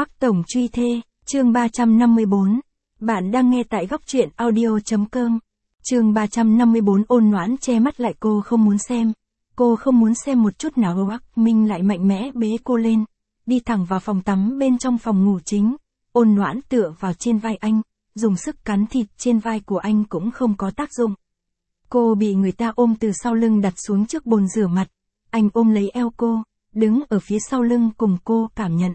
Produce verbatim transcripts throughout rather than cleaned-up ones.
Hoắc Tổng truy thê, chương ba trăm năm mươi bốn. Bạn đang nghe tại góc truyện audio.com. Chương ba trăm năm mươi bốn. Ôn Noãn che mắt lại, cô không muốn xem. Cô không muốn xem một chút nào. Hoắc Minh lại mạnh mẽ bế cô lên, đi thẳng vào phòng tắm bên trong phòng ngủ chính. Ôn Noãn tựa vào trên vai anh, dùng sức cắn thịt trên vai của anh cũng không có tác dụng. Cô bị người ta ôm từ sau lưng đặt xuống trước bồn rửa mặt. Anh ôm lấy eo cô, đứng ở phía sau lưng cùng cô cảm nhận.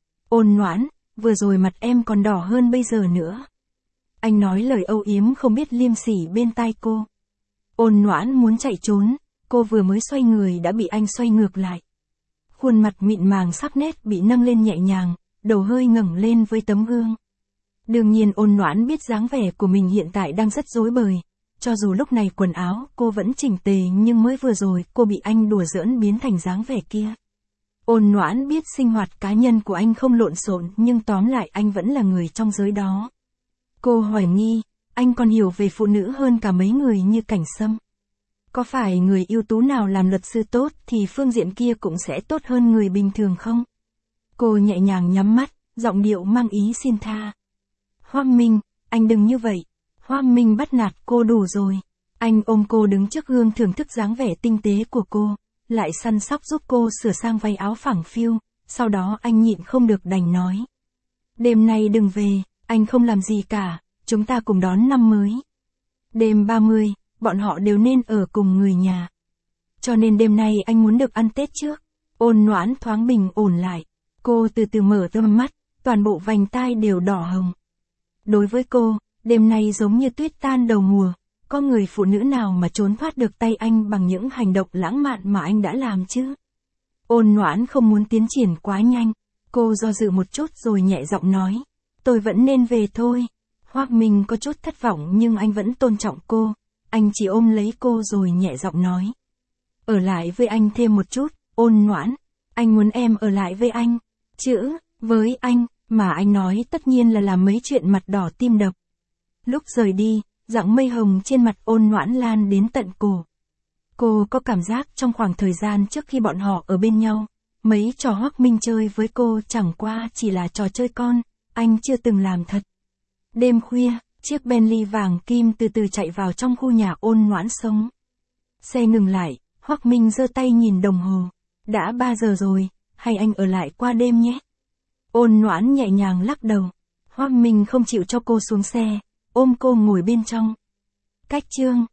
Ôn Noãn, vừa rồi mặt em còn đỏ hơn bây giờ nữa. Anh nói lời âu yếm không biết liêm sỉ bên tai cô. Ôn Noãn muốn chạy trốn, cô vừa mới xoay người đã bị anh xoay ngược lại. Khuôn mặt mịn màng sắc nét bị nâng lên nhẹ nhàng, đầu hơi ngẩng lên với tấm gương. Đương nhiên Ôn Noãn biết dáng vẻ của mình hiện tại đang rất rối bời. Cho dù lúc này quần áo cô vẫn chỉnh tề nhưng mới vừa rồi cô bị anh đùa giỡn biến thành dáng vẻ kia. Ôn Noãn biết sinh hoạt cá nhân của anh không lộn xộn nhưng tóm lại anh vẫn là người trong giới đó. Cô hoài nghi, anh còn hiểu về phụ nữ hơn cả mấy người như Cảnh Sâm. Có phải người ưu tú nào làm luật sư tốt thì phương diện kia cũng sẽ tốt hơn người bình thường không? Cô nhẹ nhàng nhắm mắt, giọng điệu mang ý xin tha. Hoắc Minh, anh đừng như vậy. Hoắc Minh bắt nạt cô đủ rồi. Anh ôm cô đứng trước gương thưởng thức dáng vẻ tinh tế của cô, lại săn sóc giúp cô sửa sang váy áo phẳng phiu, sau đó anh nhịn không được đành nói. Đêm nay đừng về, anh không làm gì cả, chúng ta cùng đón năm mới. Đêm ba mươi, bọn họ đều nên ở cùng người nhà. Cho nên đêm nay anh muốn được ăn Tết trước. Ôn Noãn thoáng bình ổn lại. Cô từ từ mở tầm mắt, toàn bộ vành tai đều đỏ hồng. Đối với cô, đêm nay giống như tuyết tan đầu mùa. Có người phụ nữ nào mà trốn thoát được tay anh bằng những hành động lãng mạn mà anh đã làm chứ? Ôn Noãn không muốn tiến triển quá nhanh. Cô do dự một chút rồi nhẹ giọng nói. Tôi vẫn nên về thôi. Hoắc Minh có chút thất vọng nhưng anh vẫn tôn trọng cô. Anh chỉ ôm lấy cô rồi nhẹ giọng nói. Ở lại với anh thêm một chút, Ôn Noãn. Anh muốn em ở lại với anh. Chữ, với anh, mà anh nói tất nhiên là làm mấy chuyện mặt đỏ tim đập. Lúc rời đi, dạng mây hồng trên mặt Ôn Noãn lan đến tận cổ. Cô có cảm giác trong khoảng thời gian trước khi bọn họ ở bên nhau, mấy trò Hoắc Minh chơi với cô chẳng qua chỉ là trò chơi con, anh chưa từng làm thật. Đêm khuya, chiếc Bentley vàng kim từ từ chạy vào trong khu nhà Ôn Noãn sống. Xe ngừng lại, Hoắc Minh giơ tay nhìn đồng hồ. Đã ba giờ rồi, hay anh ở lại qua đêm nhé? Ôn Noãn nhẹ nhàng lắc đầu. Hoắc Minh không chịu cho cô xuống xe, ôm cô ngồi bên trong. Cách chương